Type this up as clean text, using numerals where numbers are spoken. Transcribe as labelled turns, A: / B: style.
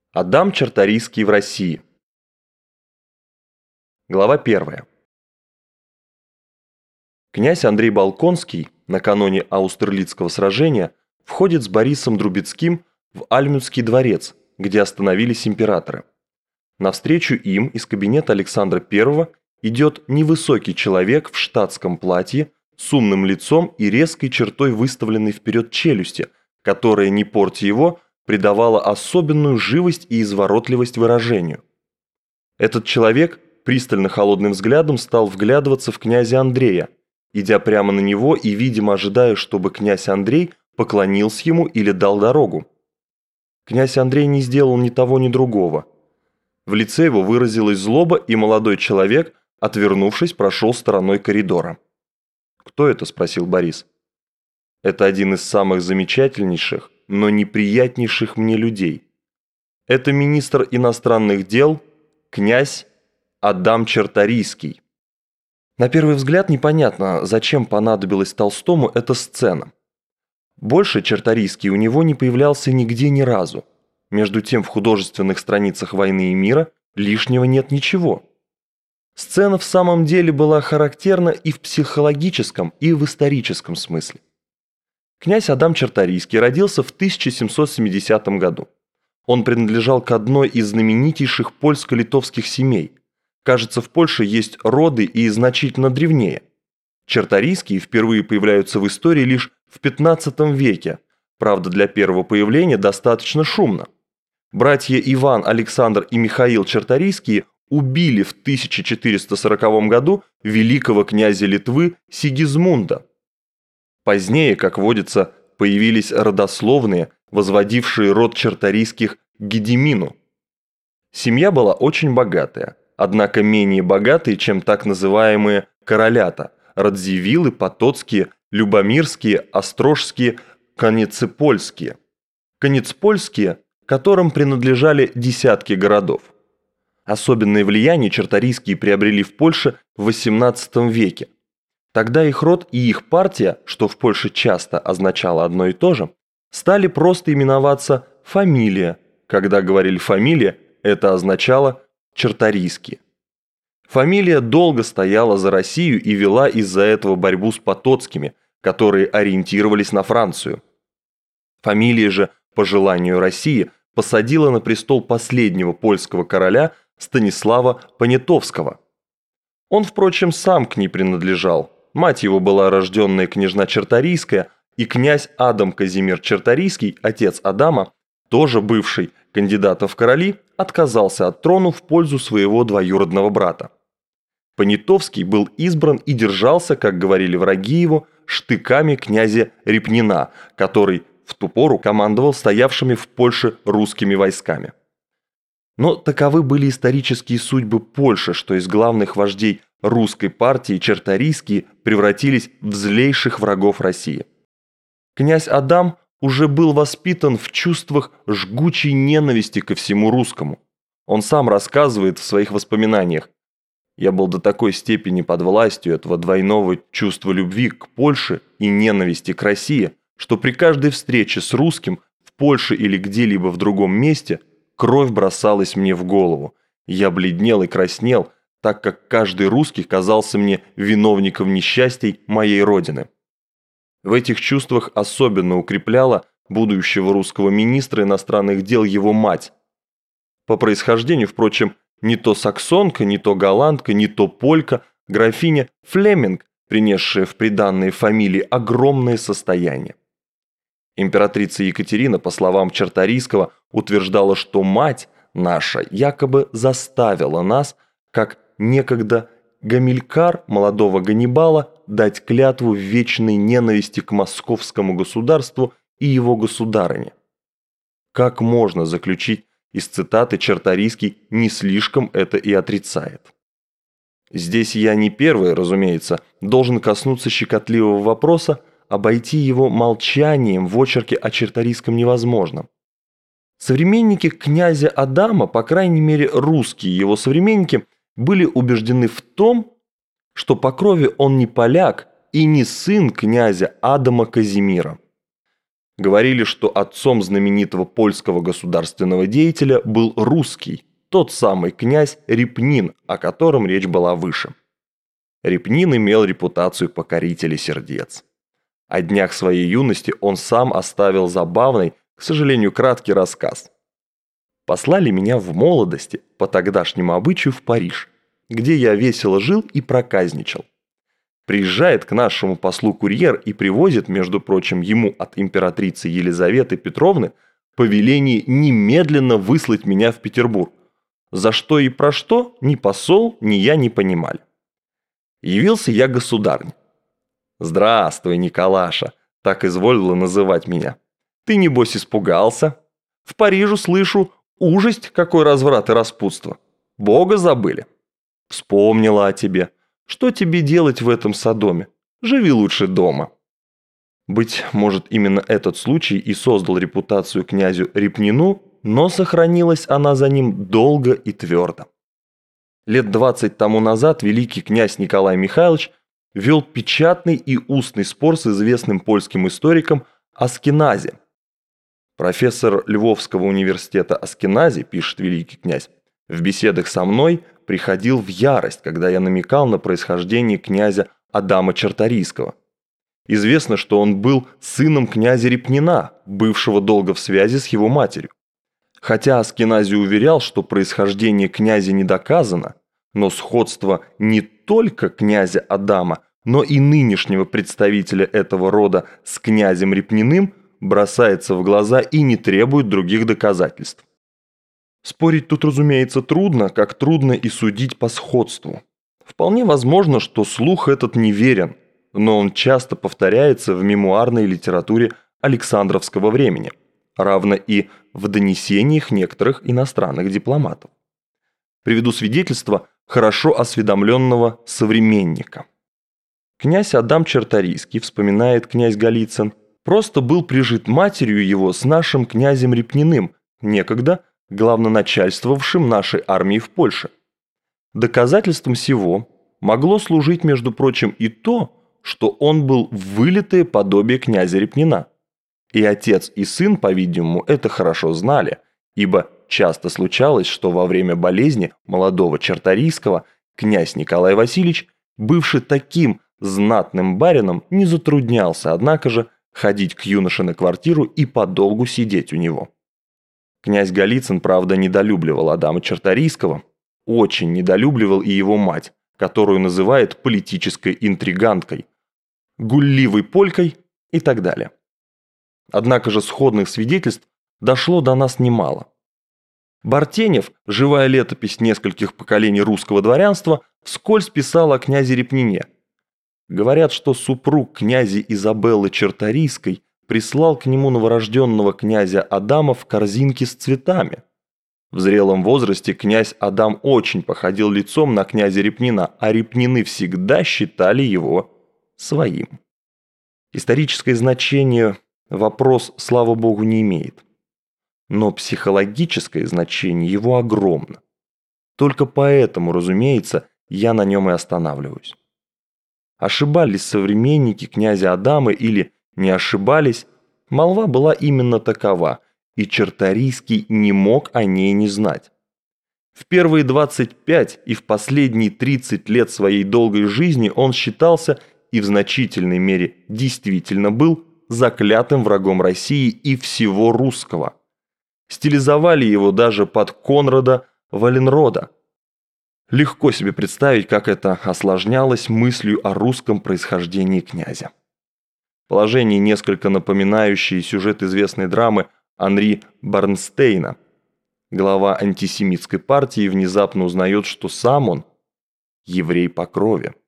A: Адам Чарторийский в России. Глава 1. Князь Андрей Болконский накануне Аустерлицкого сражения входит с Борисом Друбецким в Альмюцкий дворец, где остановились императоры. Навстречу им из кабинета Александра I идет невысокий человек в штатском платье с умным лицом и резкой чертой выставленной вперед челюсти, которая, не портя его, придавала особенную живость и изворотливость выражению. Этот человек пристально холодным взглядом стал вглядываться в князя Андрея, идя прямо на него и, видимо, ожидая, чтобы князь Андрей поклонился ему или дал дорогу. Князь Андрей не сделал ни того, ни другого. В лице его выразилась злоба, и молодой человек, отвернувшись, прошел стороной коридора. «Кто это?» – спросил Борис. «Это один из самых замечательнейших, но неприятнейших мне людей. Это министр иностранных дел, князь Адам Чарторийский». На первый взгляд непонятно, зачем понадобилась Толстому эта сцена. Больше Чарторийский у него не появлялся нигде ни разу. Между тем в художественных страницах «Войны и мира» лишнего нет ничего. Сцена в самом деле была характерна и в психологическом, и в историческом смысле. Князь Адам Чарторийский родился в 1770 году. Он принадлежал к одной из знаменитейших польско-литовских семей. Кажется, в Польше есть роды и значительно древнее. Чарторийские впервые появляются в истории лишь в XV веке, правда, для первого появления достаточно шумно. Братья Иван, Александр и Михаил Чарторийские убили в 1440 году великого князя Литвы Сигизмунда. Позднее, как водится, появились родословные, возводившие род Чарторийских к Гедемину. Семья была очень богатая, однако менее богатые, чем так называемые королята – Радзивиллы, Потоцкие, Любомирские, Острожские, Конецепольские. Конецпольские, которым принадлежали десятки городов. Особенное влияние Чарторийские приобрели в Польше в XVIII веке. Тогда их род и их партия, что в Польше часто означало одно и то же, стали просто именоваться «фамилия». Когда говорили «фамилия», это означало «Чарторийские». Фамилия долго стояла за Россию и вела из-за этого борьбу с Потоцкими, которые ориентировались на Францию. Фамилия же, по желанию России, посадила на престол последнего польского короля Станислава Понятовского. Он, впрочем, сам к ней принадлежал. Мать его была рожденная княжна Чарторийская, и князь Адам Казимир Чарторийский, отец Адама, тоже бывший кандидатом в короли, отказался от трона в пользу своего двоюродного брата. Понятовский был избран и держался, как говорили враги его, штыками князя Репнина, который в ту пору командовал стоявшими в Польше русскими войсками. Но таковы были исторические судьбы Польши, что из главных вождей русской партии Чарторийские превратились в злейших врагов России. Князь Адам уже был воспитан в чувствах жгучей ненависти ко всему русскому. Он сам рассказывает в своих воспоминаниях: «Я был до такой степени под властью этого двойного чувства любви к Польше и ненависти к России, что при каждой встрече с русским в Польше или где-либо в другом месте кровь бросалась мне в голову. Я бледнел и краснел, так как каждый русский казался мне виновником несчастий моей родины». В этих чувствах особенно укрепляла будущего русского министра иностранных дел его мать. По происхождению, впрочем, не то саксонка, не то голландка, не то полька, графиня Флеминг, принесшая в приданные фамилии огромное состояние. Императрица Екатерина, по словам Чарторийского, утверждала, что мать наша якобы заставила нас, как некогда Гамилькар молодого Ганнибала, дать клятву в вечной ненависти к московскому государству и его государыне. Как можно заключить из цитаты Чарторийский не слишком это и отрицает? Здесь я не первый, разумеется, должен коснуться щекотливого вопроса, обойти его молчанием в очерке о Чарторийском невозможно. Современники князя Адама, по крайней мере русские его современники, были убеждены в том, что по крови он не поляк и не сын князя Адама Казимира. Говорили, что отцом знаменитого польского государственного деятеля был русский, тот самый князь Репнин, о котором речь была выше. Репнин имел репутацию покорителя сердец. О днях своей юности он сам оставил забавный, к сожалению, краткий рассказ. Послали меня в молодости по тогдашнему обычаю в Париж, где я весело жил и проказничал. Приезжает к нашему послу курьер и привозит, между прочим, ему от императрицы Елизаветы Петровны повеление немедленно выслать меня в Петербург. За что и про что ни посол, ни я не понимали. Явился я государне. «Здравствуй, Николаша», так изволила называть меня. «Ты, небось, испугался? В Парижу, слышу, ужасть, какой разврат и распутство. Бога забыли. Вспомнила о тебе. Что тебе делать в этом Содоме? Живи лучше дома». Быть может, именно этот случай и создал репутацию князю Репнину, но сохранилась она за ним долго и твердо. Лет 20 тому назад великий князь Николай Михайлович вел печатный и устный спор с известным польским историком Аскенази. Профессор Львовского университета Аскенази, пишет великий князь, в беседах со мной приходил в ярость, когда я намекал на происхождение князя Адама Чарторийского. Известно, что он был сыном князя Репнина, бывшего долго в связи с его матерью. Хотя Аскенази уверял, что происхождение князя не доказано, но сходство не только князя Адама, но и нынешнего представителя этого рода с князем Репниным бросается в глаза и не требует других доказательств. Спорить тут, разумеется, трудно, как трудно и судить по сходству. Вполне возможно, что слух этот неверен, но он часто повторяется в мемуарной литературе Александровского времени, равно и в донесениях некоторых иностранных дипломатов. Приведу свидетельство хорошо осведомленного современника. Князь Адам Чарторийский, вспоминает князь Голицын, просто был прижит матерью его с нашим князем Репниным, некогда главноначальствовавшим нашей армией в Польше. Доказательством сего могло служить, между прочим, и то, что он был вылитое подобие князя Репнина. И отец и сын, по-видимому, это хорошо знали, ибо часто случалось, что во время болезни молодого Чарторийского князь Николай Васильевич, бывший таким знатным барином, не затруднялся, однако же, ходить к юноше на квартиру и подолгу сидеть у него. Князь Голицын, правда, недолюбливал Адама Чарторийского, очень недолюбливал и его мать, которую называет политической интриганткой, гулливой полькой и так далее. Однако же сходных свидетельств дошло до нас немало. Бартенев, живая летопись нескольких поколений русского дворянства, вскользь писал о князе Репнине. Говорят, что супруг князя Изабеллы Чарторийской прислал к нему новорожденного князя Адама в корзинке с цветами. В зрелом возрасте князь Адам очень походил лицом на князя Репнина, а Репнины всегда считали его своим. Историческое значение вопрос, слава богу, не имеет. Но психологическое значение его огромно. Только поэтому, разумеется, я на нем и останавливаюсь. Ошибались современники князя Адама или не ошибались, молва была именно такова, и Чарторийский не мог о ней не знать. В первые 25 и в последние 30 лет своей долгой жизни он считался и в значительной мере действительно был заклятым врагом России и всего русского. Стилизовали его даже под Конрада Валенрода. Легко себе представить, как это осложнялось мыслью о русском происхождении князя. Положение, несколько напоминающее сюжет известной драмы Анри Бернстейна. Глава антисемитской партии внезапно узнает, что сам он еврей по крови.